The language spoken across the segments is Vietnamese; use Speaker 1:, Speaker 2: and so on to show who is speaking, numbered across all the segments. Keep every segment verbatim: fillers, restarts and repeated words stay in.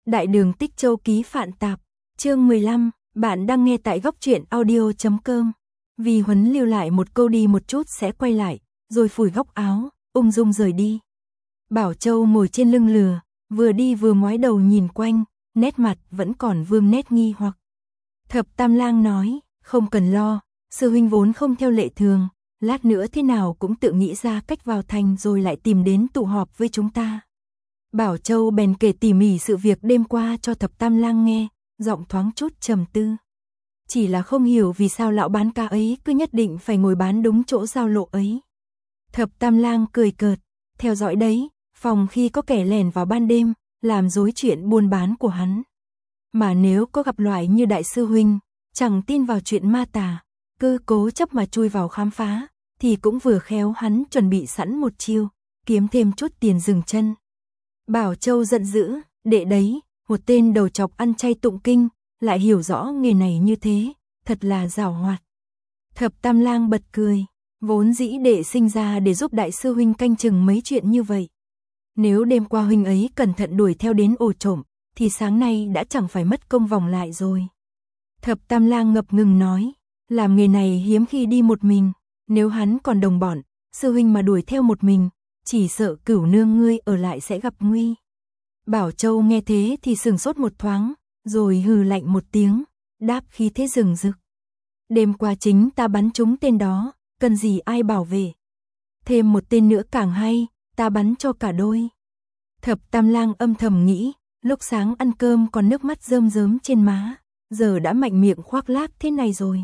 Speaker 1: Đại đường Tích Châu ký Phạn Tạp, chương mười lăm, bạn đang nghe tại góc truyện audio chấm com. Vì Huấn lưu lại một câu đi một chút sẽ quay lại, rồi phủi góc áo, ung dung rời đi. Bảo Châu ngồi trên lưng lừa, vừa đi vừa ngoái đầu nhìn quanh, nét mặt vẫn còn vương nét nghi hoặc. Thập Tam Lang nói, không cần lo, sư huynh vốn không theo lệ thường, lát nữa thế nào cũng tự nghĩ ra cách vào thành rồi lại tìm đến tụ họp với chúng ta. Bảo Châu bèn kể tỉ mỉ sự việc đêm qua cho Thập Tam Lang nghe, giọng thoáng chút trầm tư. Chỉ là không hiểu vì sao lão bán cá ấy cứ nhất định phải ngồi bán đúng chỗ giao lộ ấy. Thập Tam Lang cười cợt, theo dõi đấy, phòng khi có kẻ lẻn vào ban đêm, làm rối chuyện buôn bán của hắn. Mà nếu có gặp loại như đại sư huynh, chẳng tin vào chuyện ma tà, cứ cố chấp mà chui vào khám phá, thì cũng vừa khéo hắn chuẩn bị sẵn một chiêu, kiếm thêm chút tiền dừng chân. Bảo Châu giận dữ, đệ đấy, một tên đầu chọc ăn chay tụng kinh, lại hiểu rõ nghề này như thế, thật là giàu hoạt. Thập Tam Lang bật cười, vốn dĩ đệ sinh ra để giúp đại sư huynh canh chừng mấy chuyện như vậy. Nếu đêm qua huynh ấy cẩn thận đuổi theo đến ổ trộm, thì sáng nay đã chẳng phải mất công vòng lại rồi. Thập Tam Lang ngập ngừng nói, làm nghề này hiếm khi đi một mình, nếu hắn còn đồng bọn, sư huynh mà đuổi theo một mình, chỉ sợ Cửu nương ngươi ở lại sẽ gặp nguy. Bảo Châu nghe thế thì sừng sốt một thoáng, rồi hừ lạnh một tiếng, đáp khí thế rừng rực. Đêm qua chính ta bắn trúng tên đó, cần gì ai bảo vệ. Thêm một tên nữa càng hay, ta bắn cho cả đôi. Thập Tam Lang âm thầm nghĩ, lúc sáng ăn cơm còn nước mắt rơm rớm trên má, giờ đã mạnh miệng khoác lác thế này rồi.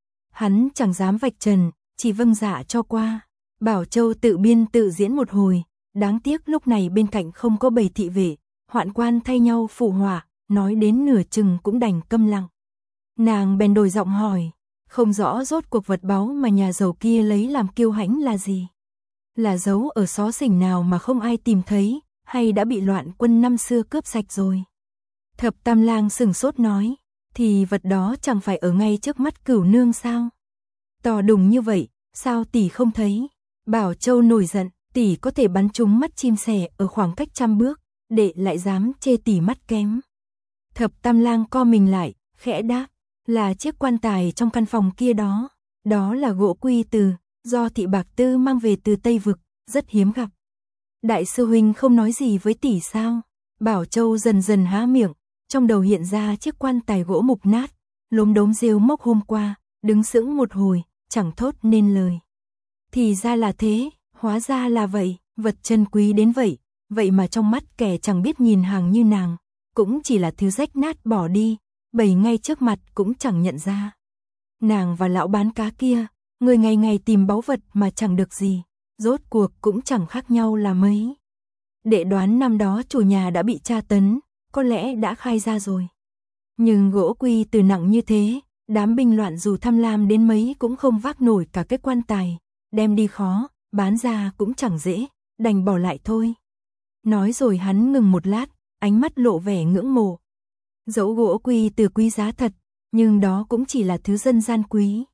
Speaker 1: Hắn chẳng dám vạch trần, chỉ vâng dạ cho qua. Bảo Châu tự biên tự diễn một hồi, đáng tiếc lúc này bên cạnh không có bầy thị vệ, hoạn quan thay nhau phụ họa, nói đến nửa chừng cũng đành câm lặng. Nàng bèn đổi giọng hỏi, không rõ rốt cuộc vật báu mà nhà giàu kia lấy làm kiêu hãnh là gì? Là giấu ở xó xỉnh nào mà không ai tìm thấy, hay đã bị loạn quân năm xưa cướp sạch rồi? Thập Tam Lang sừng sốt nói, thì vật đó chẳng phải ở ngay trước mắt Cửu nương sao? To đùng như vậy, sao tỷ không thấy? Bảo Châu nổi giận, tỷ có thể bắn trúng mắt chim sẻ ở khoảng cách trăm bước, đệ lại dám chê tỷ mắt kém. Thập Tam Lang co mình lại, khẽ đáp, là chiếc quan tài trong căn phòng kia đó, đó là gỗ quy từ, do thị Bạc Tư mang về từ Tây Vực, rất hiếm gặp. Đại sư huynh không nói gì với tỷ sao? Bảo Châu dần dần há miệng, trong đầu hiện ra chiếc quan tài gỗ mục nát, lốm đốm rêu mốc hôm qua, đứng sững một hồi, chẳng thốt nên lời. Thì ra là thế, hóa ra là vậy, vật chân quý đến vậy, vậy mà trong mắt kẻ chẳng biết nhìn hàng như nàng, cũng chỉ là thứ rách nát bỏ đi, bày ngay trước mặt cũng chẳng nhận ra. Nàng và lão bán cá kia, người ngày ngày tìm báu vật mà chẳng được gì, rốt cuộc cũng chẳng khác nhau là mấy. Đệ đoán năm đó chủ nhà đã bị tra tấn, có lẽ đã khai ra rồi. Nhưng gỗ quy từ nặng như thế, đám binh loạn dù tham lam đến mấy cũng không vác nổi cả cái quan tài, đem đi khó, bán ra cũng chẳng dễ, đành bỏ lại thôi. Nói rồi hắn ngừng một lát, ánh mắt lộ vẻ ngưỡng mộ. Dẫu gỗ quy từ quý giá thật, nhưng đó cũng chỉ là thứ dân gian quý.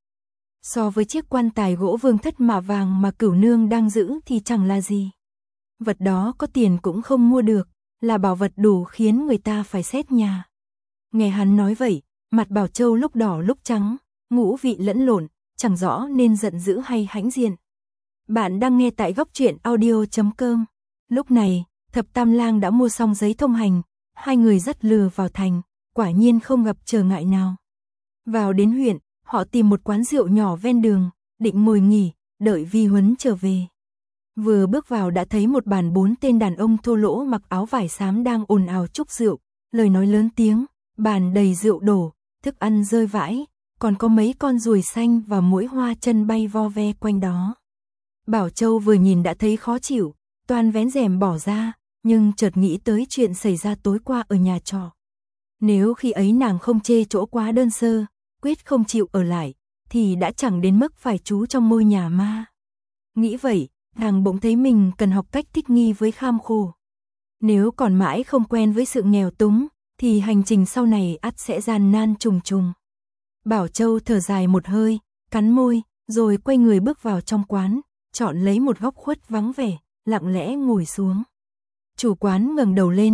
Speaker 1: So với chiếc quan tài gỗ vương thất mạ vàng mà Cửu nương đang giữ thì chẳng là gì. Vật đó có tiền cũng không mua được, là bảo vật đủ khiến người ta phải xét nhà. Nghe hắn nói vậy, mặt Bảo Châu lúc đỏ lúc trắng, ngũ vị lẫn lộn, chẳng rõ nên giận dữ hay hãnh diện. Bạn đang nghe tại góc truyện audio chấm com. Lúc này, Thập Tam Lang đã mua xong giấy thông hành, hai người dắt lừa vào thành, quả nhiên không gặp trở ngại nào. Vào đến huyện, họ tìm một quán rượu nhỏ ven đường, định ngồi nghỉ, đợi Vi Huấn trở về. Vừa bước vào đã thấy một bàn bốn tên đàn ông thô lỗ mặc áo vải xám đang ồn ào chúc rượu, lời nói lớn tiếng, bàn đầy rượu đổ, thức ăn rơi vãi, còn có mấy con ruồi xanh và muỗi hoa chân bay vo ve quanh đó. Bảo Châu vừa nhìn đã thấy khó chịu, toan vén rèm bỏ ra, nhưng chợt nghĩ tới chuyện xảy ra tối qua ở nhà trọ. Nếu khi ấy nàng không chê chỗ quá đơn sơ, quyết không chịu ở lại, thì đã chẳng đến mức phải trú trong ngôi nhà ma. Nghĩ vậy, nàng bỗng thấy mình cần học cách thích nghi với kham khổ. Nếu còn mãi không quen với sự nghèo túng, thì hành trình sau này ắt sẽ gian nan trùng trùng. Bảo Châu thở dài một hơi, cắn môi, rồi quay người bước vào trong quán, chọn lấy một góc khuất vắng vẻ, lặng lẽ ngồi xuống. Chủ quán ngẩng đầu lên,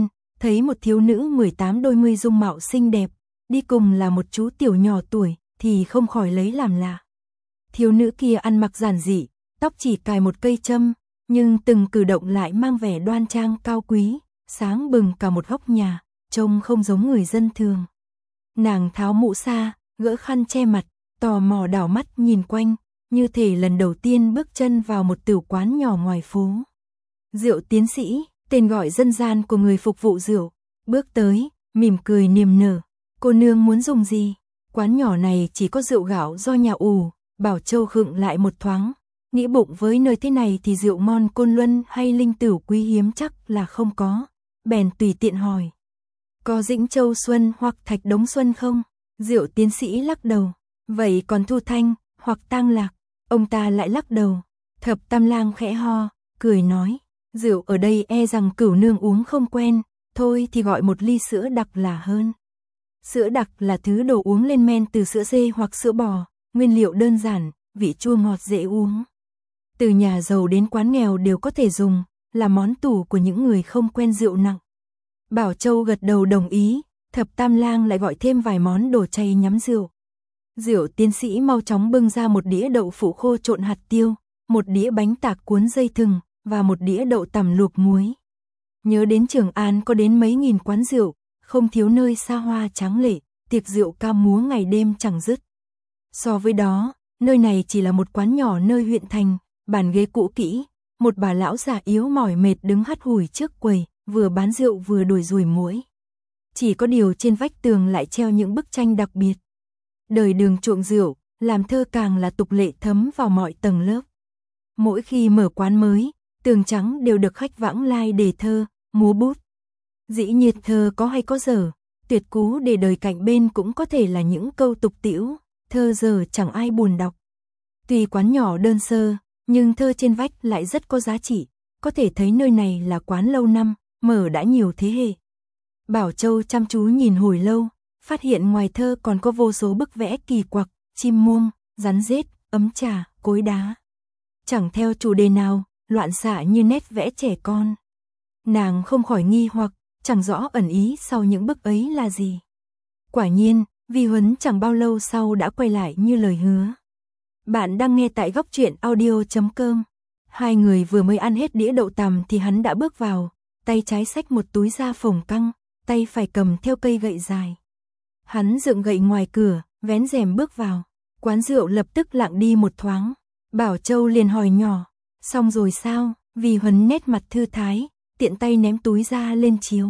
Speaker 1: thấy một thiếu nữ mười tám đôi mươi dung mạo xinh đẹp, đi cùng là một chú tiểu nhỏ tuổi, thì không khỏi lấy làm lạ. Thiếu nữ kia ăn mặc giản dị, tóc chỉ cài một cây châm, nhưng từng cử động lại mang vẻ đoan trang cao quý, sáng bừng cả một góc nhà, trông không giống người dân thường. Nàng tháo mũ sa, gỡ khăn che mặt, tò mò đảo mắt nhìn quanh, như thể lần đầu tiên bước chân vào một tửu quán nhỏ ngoài phố. Rượu tiến sĩ, tên gọi dân gian của người phục vụ rượu, bước tới, mỉm cười niềm nở. Cô nương muốn dùng gì? Quán nhỏ này chỉ có rượu gạo do nhà ủ. Bảo Châu khựng lại một thoáng, nghĩ bụng với nơi thế này thì rượu ngon Côn Luân hay linh tửu quý hiếm chắc là không có. Bèn tùy tiện hỏi, có Dĩnh Châu Xuân hoặc Thạch Đống Xuân không? Rượu tiến sĩ lắc đầu, vậy còn Thu Thanh hoặc Tang Lạc? Ông ta lại lắc đầu. Thập Tam Lang khẽ ho, cười nói, rượu ở đây e rằng cửu nương uống không quen, thôi thì gọi một ly sữa đặc là hơn. Sữa đặc là thứ đồ uống lên men từ sữa dê hoặc sữa bò, nguyên liệu đơn giản, vị chua ngọt dễ uống. Từ nhà giàu đến quán nghèo đều có thể dùng, là món tủ của những người không quen rượu nặng. Bảo Châu gật đầu đồng ý, Thập Tam Lang lại gọi thêm vài món đồ chay nhắm rượu. Rượu tiến sĩ mau chóng bưng ra một đĩa đậu phụ khô trộn hạt tiêu, một đĩa bánh tạc cuốn dây thừng, và một đĩa đậu tằm luộc muối. Nhớ đến Trường An có đến mấy nghìn quán rượu, không thiếu nơi xa hoa tráng lệ, tiệc rượu ca múa ngày đêm chẳng dứt. So với đó, nơi này chỉ là một quán nhỏ nơi huyện thành, bàn ghế cũ kỹ, một bà lão già yếu mỏi mệt đứng hắt hủi trước quầy, vừa bán rượu vừa đuổi ruồi muỗi. Chỉ có điều trên vách tường lại treo những bức tranh đặc biệt. Đời Đường chuộng rượu, làm thơ càng là tục lệ thấm vào mọi tầng lớp. Mỗi khi mở quán mới, tường trắng đều được khách vãng lai đề thơ, múa bút. Dĩ nhiên thơ có hay có dở, tuyệt cú để đời cạnh bên cũng có thể là những câu tục tĩu, thơ giờ chẳng ai buồn đọc. Tuy quán nhỏ đơn sơ, nhưng thơ trên vách lại rất có giá trị, có thể thấy nơi này là quán lâu năm, mở đã nhiều thế hệ. Bảo Châu chăm chú nhìn hồi lâu, phát hiện ngoài thơ còn có vô số bức vẽ kỳ quặc, chim muông, rắn rết, ấm trà, cối đá. Chẳng theo chủ đề nào, loạn xạ như nét vẽ trẻ con. Nàng không khỏi nghi hoặc, chẳng rõ ẩn ý sau những bức ấy là gì. Quả nhiên, Vi Huấn chẳng bao lâu sau đã quay lại như lời hứa. Bạn đang nghe tại góc truyện audio chấm com. Hai người vừa mới ăn hết đĩa đậu tằm thì hắn đã bước vào, tay trái xách một túi da phồng căng, tay phải cầm theo cây gậy dài. Hắn dựng gậy ngoài cửa, vén rèm bước vào. Quán rượu lập tức lặng đi một thoáng. Bảo Châu liền hỏi nhỏ, xong rồi sao? Vi Huấn nét mặt thư thái, tiện tay ném túi da lên chiếu.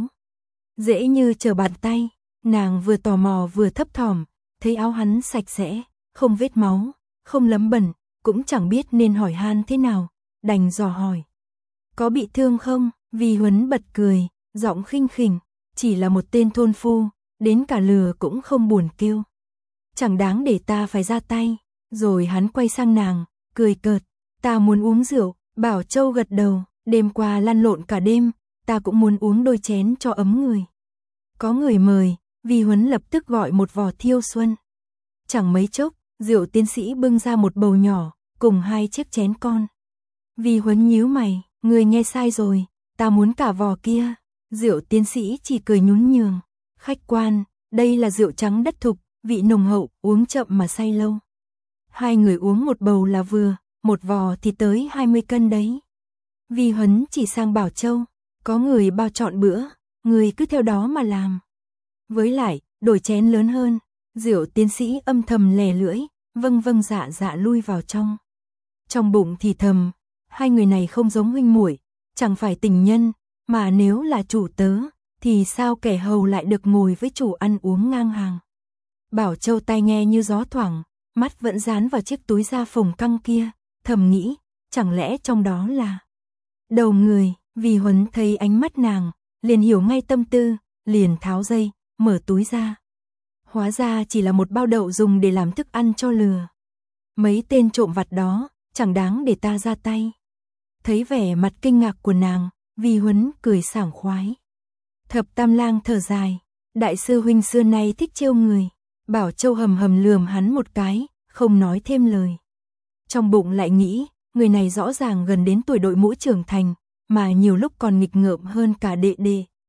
Speaker 1: Dễ như trở bàn tay, nàng vừa tò mò vừa thấp thỏm, thấy áo hắn sạch sẽ, không vết máu, không lấm bẩn, cũng chẳng biết nên hỏi han thế nào, đành dò hỏi. Có bị thương không? Vi Huấn bật cười, giọng khinh khỉnh, chỉ là một tên thôn phu, đến cả lừa cũng không buồn kêu. Chẳng đáng để ta phải ra tay. Rồi hắn quay sang nàng, cười cợt, ta muốn uống rượu. Bảo Châu gật đầu, đêm qua lăn lộn cả đêm, ta cũng muốn uống đôi chén cho ấm người. Có người mời, Vi Huấn lập tức gọi một vò thiêu xuân. Chẳng mấy chốc, rượu tiến sĩ bưng ra một bầu nhỏ, cùng hai chiếc chén con. Vi Huấn nhíu mày, người nghe sai rồi, ta muốn cả vò kia. Rượu tiến sĩ chỉ cười nhún nhường, khách quan, đây là rượu trắng đất thục, vị nồng hậu, uống chậm mà say lâu. Hai người uống một bầu là vừa, một vò thì tới hai mươi cân đấy. Vi Huấn chỉ sang Bảo Châu, có người bao chọn bữa, người cứ theo đó mà làm. Với lại, đổi chén lớn hơn. Rượu tiến sĩ âm thầm lè lưỡi, vâng vâng dạ dạ lui vào trong. Trong bụng thì thầm, hai người này không giống huynh muội, chẳng phải tình nhân, mà nếu là chủ tớ, thì sao kẻ hầu lại được ngồi với chủ ăn uống ngang hàng. Bảo Châu tai nghe như gió thoảng, mắt vẫn dán vào chiếc túi da phồng căng kia, thầm nghĩ, chẳng lẽ trong đó là đầu người. Vi Huấn thấy ánh mắt nàng, liền hiểu ngay tâm tư, liền tháo dây, mở túi ra. Hóa ra chỉ là một bao đậu dùng để làm thức ăn cho lừa. Mấy tên trộm vặt đó, chẳng đáng để ta ra tay. Thấy vẻ mặt kinh ngạc của nàng, Vi Huấn cười sảng khoái. Thập Tam Lang thở dài, đại sư huynh xưa nay thích trêu người. Bảo Châu hầm hầm lườm hắn một cái, không nói thêm lời. Trong bụng lại nghĩ, người này rõ ràng gần đến tuổi đội mũ trưởng thành, mà nhiều lúc còn nghịch ngợm hơn cả đệ đệ.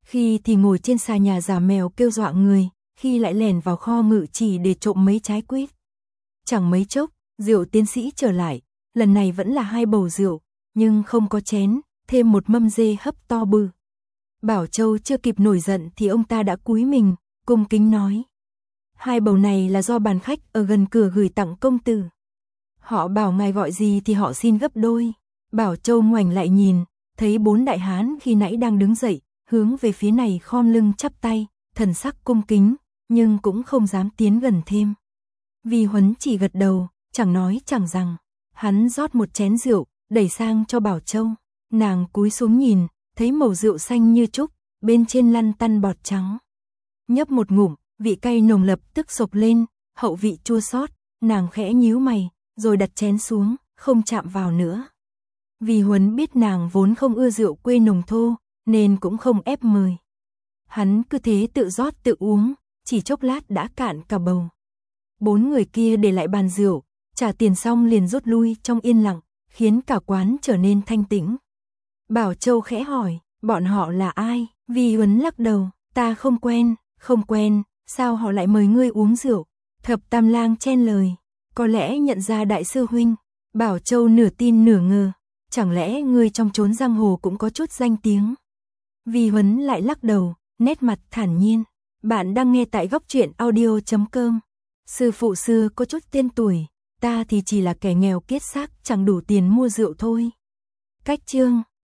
Speaker 1: Khi thì ngồi trên xà nhà giả mèo kêu dọa người, khi lại lẻn vào kho ngự chỉ để trộm mấy trái quýt. Chẳng mấy chốc, rượu tiến sĩ trở lại, lần này vẫn là hai bầu rượu, nhưng không có chén, thêm một mâm dê hấp to bự. Bảo Châu chưa kịp nổi giận thì ông ta đã cúi mình, cung kính nói. Hai bầu này là do bàn khách ở gần cửa gửi tặng công tử. Họ bảo ngài gọi gì thì họ xin gấp đôi. Bảo Châu ngoảnh lại nhìn, thấy bốn đại hán khi nãy đang đứng dậy, hướng về phía này khom lưng chắp tay, thần sắc cung kính, nhưng cũng không dám tiến gần thêm. Vi Huấn chỉ gật đầu, chẳng nói chẳng rằng. Hắn rót một chén rượu, đẩy sang cho Bảo Châu. Nàng cúi xuống nhìn, thấy màu rượu xanh như trúc, bên trên lăn tăn bọt trắng. Nhấp một ngụm, vị cay nồng lập tức sộc lên, hậu vị chua xót, nàng khẽ nhíu mày, rồi đặt chén xuống, không chạm vào nữa. Vi Huấn biết nàng vốn không ưa rượu quê nồng thô, nên cũng không ép mời. Hắn cứ thế tự rót tự uống, chỉ chốc lát đã cạn cả bầu. Bốn người kia để lại bàn rượu, trả tiền xong liền rút lui trong yên lặng, khiến cả quán trở nên thanh tĩnh. Bảo Châu khẽ hỏi, bọn họ là ai? Vi Huấn lắc đầu, ta không quen, không quen, sao họ lại mời ngươi uống rượu? Thập Tam Lang chen lời, có lẽ nhận ra đại sư huynh. Bảo Châu nửa tin nửa ngờ, chẳng lẽ ngươi trong chốn giang hồ cũng có chút danh tiếng? Vi Huấn lại lắc đầu, nét mặt thản nhiên. Bạn đang nghe tại góc truyện audio chấm com. Sư phụ xưa có chút tên tuổi, ta thì chỉ là kẻ nghèo kiết xác chẳng đủ tiền mua rượu thôi. Cách chương